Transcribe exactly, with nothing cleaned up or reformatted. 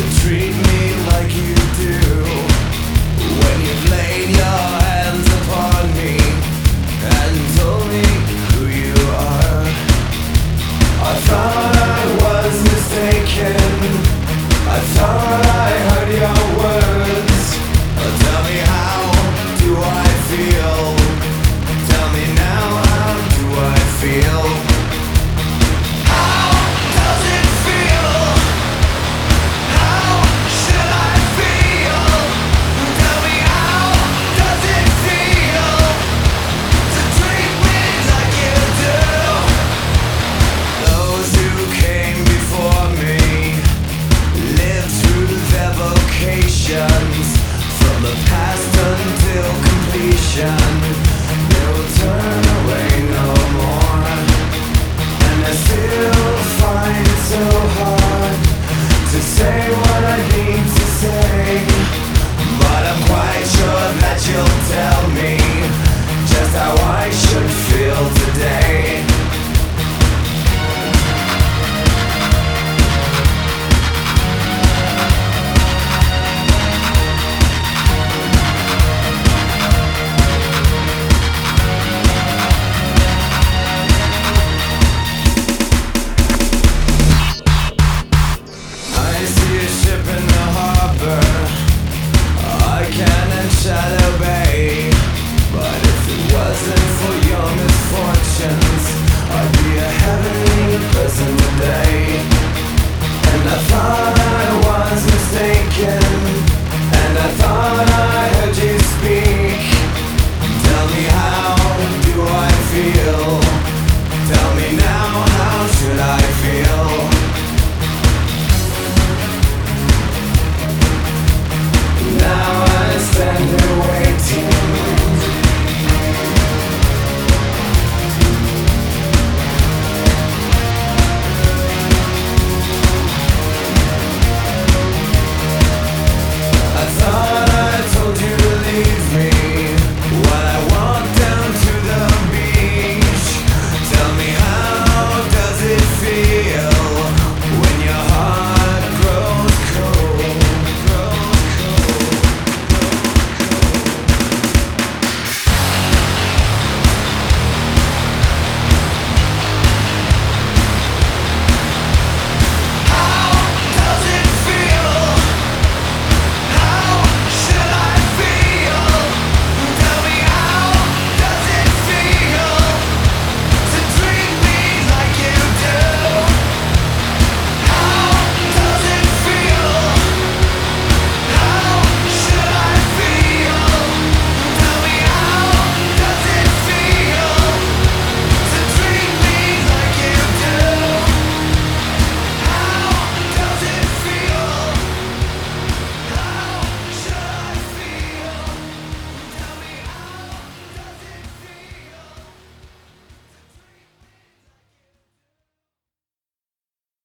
treat me like you do. When you've laid your hands upon me and told me who you are, I thought I was mistaken. I thought I heard your words. Oh, tell me, how do I feel? Tell me now, how do I feel? How does it feel? How should I feel? Tell me, how does it feel to treat me like you do? Those who came before me lived through their vocations, from the past until completion. They will turn away no more, and I still find it so hard to say what I need to say. But I'm quite sure that you'll tell me just how I should feel today. Shadow Bay, but if it wasn't for your misfortunes, I'd be a heavenly person today.